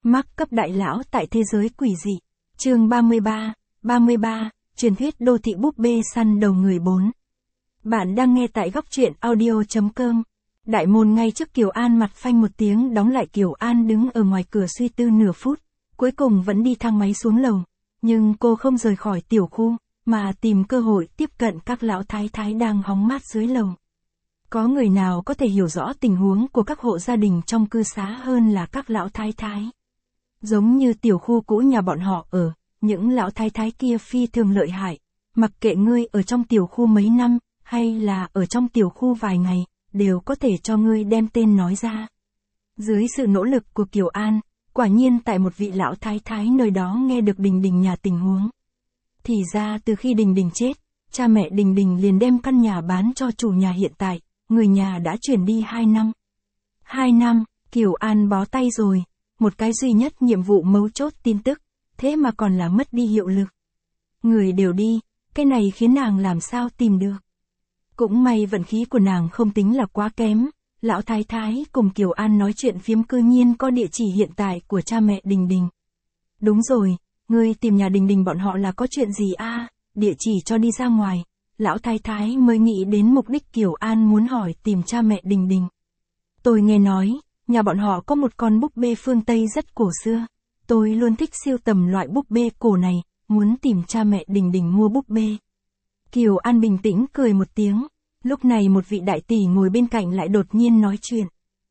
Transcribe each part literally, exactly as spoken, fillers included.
Mác cấp đại lão tại thế giới quỷ dị. Chương ba mươi ba, ba mươi ba, truyền thuyết đô thị búp bê săn đầu người bốn. Bạn đang nghe tại góc truyện audio chấm com. Đại môn ngay trước Kiều An mặt phanh một tiếng đóng lại. Kiều An đứng ở ngoài cửa suy tư nửa phút, cuối cùng vẫn đi thang máy xuống lầu. Nhưng cô không rời khỏi tiểu khu, mà tìm cơ hội tiếp cận các lão thái thái đang hóng mát dưới lầu. Có người nào có thể hiểu rõ tình huống của các hộ gia đình trong cư xá hơn là các lão thái thái. Giống như tiểu khu cũ nhà bọn họ ở, những lão thái thái kia phi thường lợi hại. Mặc kệ ngươi ở trong tiểu khu mấy năm, hay là ở trong tiểu khu vài ngày, đều có thể cho ngươi đem tên nói ra. Dưới sự nỗ lực của Kiều An, quả nhiên tại một vị lão thái thái nơi đó nghe được Đình Đình nhà tình huống. Thì ra từ khi Đình Đình chết, cha mẹ Đình Đình liền đem căn nhà bán cho chủ nhà hiện tại, người nhà đã chuyển đi hai năm. Hai năm, Kiều An bó tay rồi, một cái duy nhất nhiệm vụ mấu chốt tin tức, thế mà còn là mất đi hiệu lực. Người đều đi, cái này khiến nàng làm sao tìm được. Cũng may vận khí của nàng không tính là quá kém, lão thái thái cùng Kiều An nói chuyện phiếm cư nhiên có địa chỉ hiện tại của cha mẹ Đình Đình. Đúng rồi, ngươi tìm nhà Đình Đình bọn họ là có chuyện gì a? À, địa chỉ cho đi ra ngoài. Lão thái thái mới nghĩ đến mục đích Kiều An muốn hỏi tìm cha mẹ Đình Đình. Tôi nghe nói, nhà bọn họ có một con búp bê phương Tây rất cổ xưa. Tôi luôn thích sưu tầm loại búp bê cổ này, muốn tìm cha mẹ Đình Đình mua búp bê. Kiều An bình tĩnh cười một tiếng, lúc này một vị đại tỷ ngồi bên cạnh lại đột nhiên nói chuyện.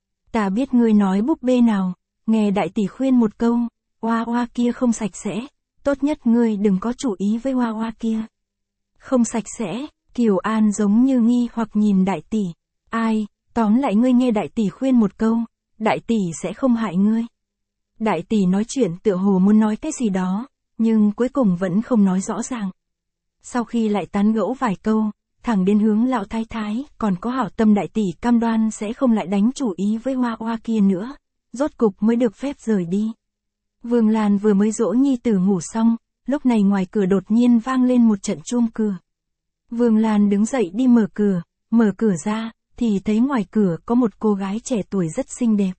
Ta biết ngươi nói búp bê nào, nghe đại tỷ khuyên một câu, hoa hoa kia không sạch sẽ, tốt nhất ngươi đừng có chủ ý với hoa hoa kia. Không sạch sẽ, Kiều An giống như nghi hoặc nhìn đại tỷ. Ai, tóm lại ngươi nghe đại tỷ khuyên một câu, đại tỷ sẽ không hại ngươi. Đại tỷ nói chuyện tựa hồ muốn nói cái gì đó, nhưng cuối cùng vẫn không nói rõ ràng. Sau khi lại tán gẫu vài câu, thẳng đến hướng lão thái thái, còn có hảo tâm đại tỷ cam đoan sẽ không lại đánh chủ ý với hoa hoa kia nữa, rốt cục mới được phép rời đi. Vương Lan vừa mới dỗ nhi tử ngủ xong, lúc này ngoài cửa đột nhiên vang lên một trận chuông cửa. Vương Lan đứng dậy đi mở cửa, mở cửa ra, thì thấy ngoài cửa có một cô gái trẻ tuổi rất xinh đẹp.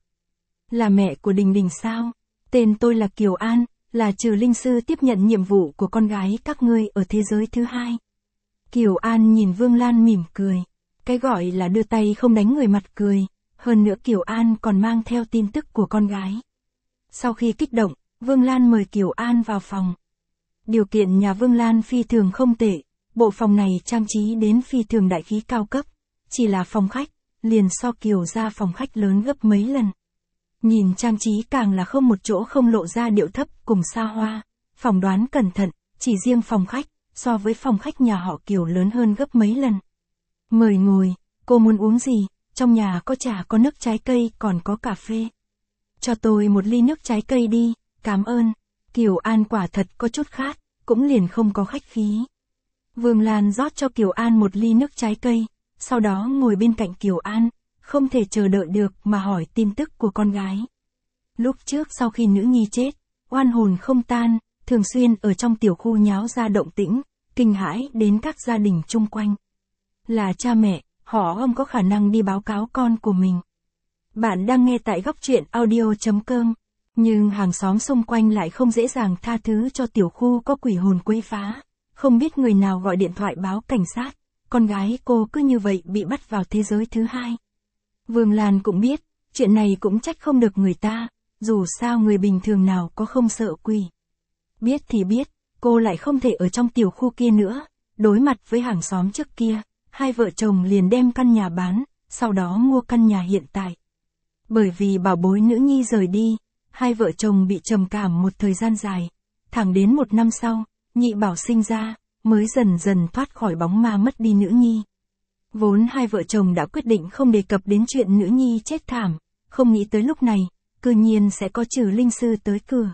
Là mẹ của Đình Đình sao? Tên tôi là Kiều An, là trừ linh sư tiếp nhận nhiệm vụ của con gái các ngươi ở thế giới thứ hai. Kiều An nhìn Vương Lan mỉm cười. Cái gọi là đưa tay không đánh người mặt cười, hơn nữa Kiều An còn mang theo tin tức của con gái. Sau khi kích động, Vương Lan mời Kiều An vào phòng. Điều kiện nhà Vương Lan phi thường không tệ, bộ phòng này trang trí đến phi thường đại khí cao cấp, chỉ là phòng khách, liền so Kiều ra phòng khách lớn gấp mấy lần. Nhìn trang trí càng là không một chỗ không lộ ra điệu thấp cùng xa hoa, phỏng đoán cẩn thận, chỉ riêng phòng khách, so với phòng khách nhà họ Kiều lớn hơn gấp mấy lần. Mời ngồi, cô muốn uống gì, trong nhà có trà có nước trái cây còn có cà phê. Cho tôi một ly nước trái cây đi, cảm ơn. Kiều An quả thật có chút khát, cũng liền không có khách khí. Vương Lan rót cho Kiều An một ly nước trái cây, sau đó ngồi bên cạnh Kiều An, không thể chờ đợi được mà hỏi tin tức của con gái. Lúc trước sau khi nữ nhi chết, oan hồn không tan, thường xuyên ở trong tiểu khu nháo ra động tĩnh, kinh hãi đến các gia đình chung quanh. Là cha mẹ, họ không có khả năng đi báo cáo con của mình. Bạn đang nghe tại góc truyện audio chấm com, nhưng hàng xóm xung quanh lại không dễ dàng tha thứ cho tiểu khu có quỷ hồn quấy phá. Không biết người nào gọi điện thoại báo cảnh sát, con gái cô cứ như vậy bị bắt vào thế giới thứ hai. Vương Lan cũng biết, chuyện này cũng trách không được người ta, dù sao người bình thường nào có không sợ quỷ. Biết thì biết, cô lại không thể ở trong tiểu khu kia nữa, đối mặt với hàng xóm trước kia, hai vợ chồng liền đem căn nhà bán, sau đó mua căn nhà hiện tại. Bởi vì bảo bối nữ nhi rời đi, hai vợ chồng bị trầm cảm một thời gian dài, thẳng đến một năm sau, nhị bảo sinh ra, mới dần dần thoát khỏi bóng ma mất đi nữ nhi. Vốn hai vợ chồng đã quyết định không đề cập đến chuyện nữ nhi chết thảm, không nghĩ tới lúc này, cư nhiên sẽ có trừ linh sư tới cửa.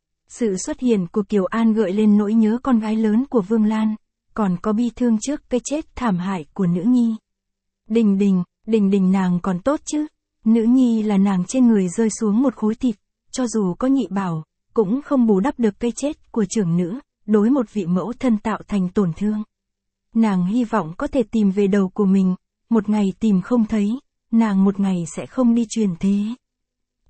Sự xuất hiện của Kiều An gợi lên nỗi nhớ con gái lớn của Vương Lan, còn có bi thương trước cái chết thảm hại của nữ nhi. Đình Đình, Đình Đình nàng còn tốt chứ, nữ nhi là nàng trên người rơi xuống một khối thịt, cho dù có nhị bảo, cũng không bù đắp được cái chết của trưởng nữ, đối một vị mẫu thân tạo thành tổn thương. Nàng hy vọng có thể tìm về đầu của mình, một ngày tìm không thấy, nàng một ngày sẽ không đi truyền thế.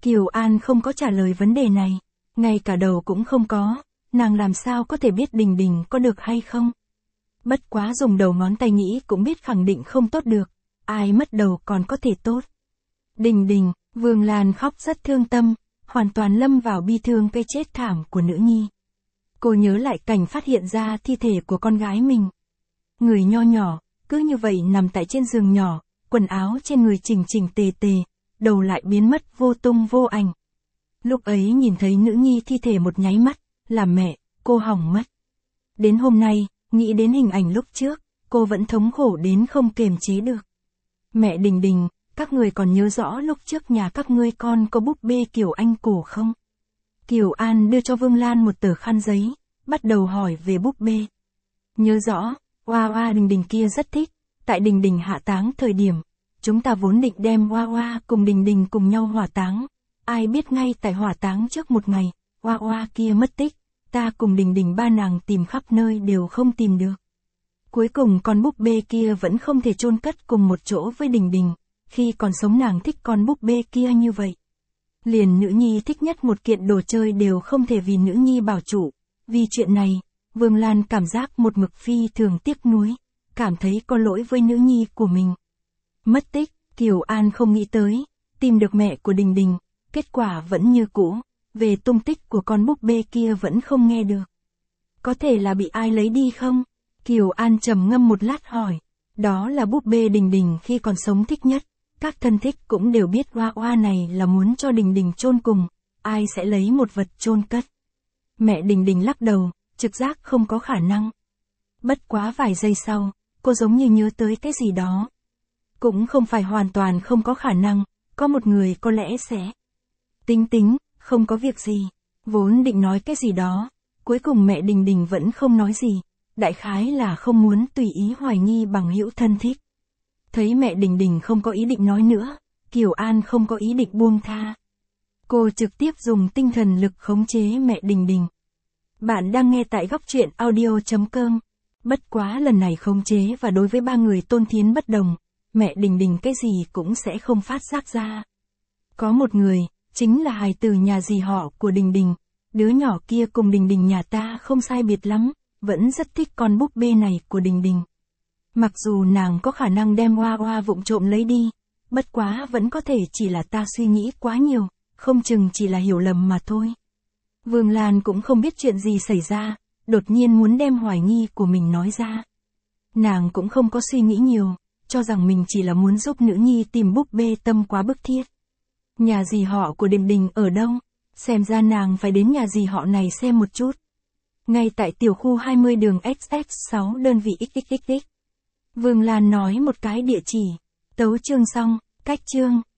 Kiều An không có trả lời vấn đề này, ngay cả đầu cũng không có, nàng làm sao có thể biết Đình Đình có được hay không. Bất quá dùng đầu ngón tay nghĩ cũng biết khẳng định không tốt được, ai mất đầu còn có thể tốt. Đình Đình, Vương Lan khóc rất thương tâm, hoàn toàn lâm vào bi thương cái chết thảm của nữ nhi. Cô nhớ lại cảnh phát hiện ra thi thể của con gái mình. Người nho nhỏ, cứ như vậy nằm tại trên giường nhỏ, quần áo trên người chỉnh chỉnh tề tề, đầu lại biến mất vô tung vô ảnh. Lúc ấy nhìn thấy nữ nhi thi thể một nháy mắt, làm mẹ, cô hỏng mất. Đến hôm nay, nghĩ đến hình ảnh lúc trước, cô vẫn thống khổ đến không kềm chế được. Mẹ Đình Đình, các người còn nhớ rõ lúc trước nhà các ngươi con có búp bê Kiều Anh cổ không? Kiều An đưa cho Vương Lan một tờ khăn giấy, bắt đầu hỏi về búp bê. Nhớ rõ, Hoa Hoa Đình Đình kia rất thích, tại Đình Đình hạ táng thời điểm, chúng ta vốn định đem Hoa Hoa cùng Đình Đình cùng nhau hỏa táng. Ai biết ngay tại hỏa táng trước một ngày, Hoa Hoa kia mất tích, ta cùng Đình Đình ba nàng tìm khắp nơi đều không tìm được. Cuối cùng con búp bê kia vẫn không thể chôn cất cùng một chỗ với Đình Đình, khi còn sống nàng thích con búp bê kia như vậy. Liền nữ nhi thích nhất một kiện đồ chơi đều không thể vì nữ nhi bảo trụ. Vì chuyện này, Vương Lan cảm giác một mực phi thường tiếc nuối, cảm thấy có lỗi với nữ nhi của mình. Mất tích, Kiều An không nghĩ tới, tìm được mẹ của Đình Đình, kết quả vẫn như cũ, về tung tích của con búp bê kia vẫn không nghe được. Có thể là bị ai lấy đi không? Kiều An trầm ngâm một lát hỏi. Đó là búp bê Đình Đình khi còn sống thích nhất, các thân thích cũng đều biết Hoa Hoa này là muốn cho Đình Đình chôn cùng, ai sẽ lấy một vật chôn cất. Mẹ Đình Đình lắc đầu, trực giác không có khả năng. Bất quá vài giây sau, cô giống như nhớ tới cái gì đó. Cũng không phải hoàn toàn không có khả năng, có một người có lẽ sẽ. Tính tính, không có việc gì, vốn định nói cái gì đó, cuối cùng mẹ Đình Đình vẫn không nói gì, đại khái là không muốn tùy ý hoài nghi bằng hữu thân thích. Thấy mẹ Đình Đình không có ý định nói nữa, Kiều An không có ý định buông tha. Cô trực tiếp dùng tinh thần lực khống chế mẹ Đình Đình. Bạn đang nghe tại góc truyện audio chấm com. Bất quá lần này khống chế và đối với ba người Tôn Thiến bất đồng, mẹ Đình Đình cái gì cũng sẽ không phát giác ra. Có một người, chính là hài tử nhà dì họ của Đình Đình, đứa nhỏ kia cùng Đình Đình nhà ta không sai biệt lắm, vẫn rất thích con búp bê này của Đình Đình. Mặc dù nàng có khả năng đem Hoa Hoa vụng trộm lấy đi, bất quá vẫn có thể chỉ là ta suy nghĩ quá nhiều, không chừng chỉ là hiểu lầm mà thôi. Vương Lan cũng không biết chuyện gì xảy ra, đột nhiên muốn đem hoài nghi của mình nói ra. Nàng cũng không có suy nghĩ nhiều, cho rằng mình chỉ là muốn giúp nữ nhi tìm búp bê tâm quá bức thiết. Nhà dì họ của Đình Đình ở đâu? Xem ra nàng phải đến nhà dì họ này xem một chút. Ngay tại tiểu khu hai mươi đường ích ích sáu đơn vị xxxx. Vương Lan nói một cái địa chỉ. Tấu chương xong, cách chương.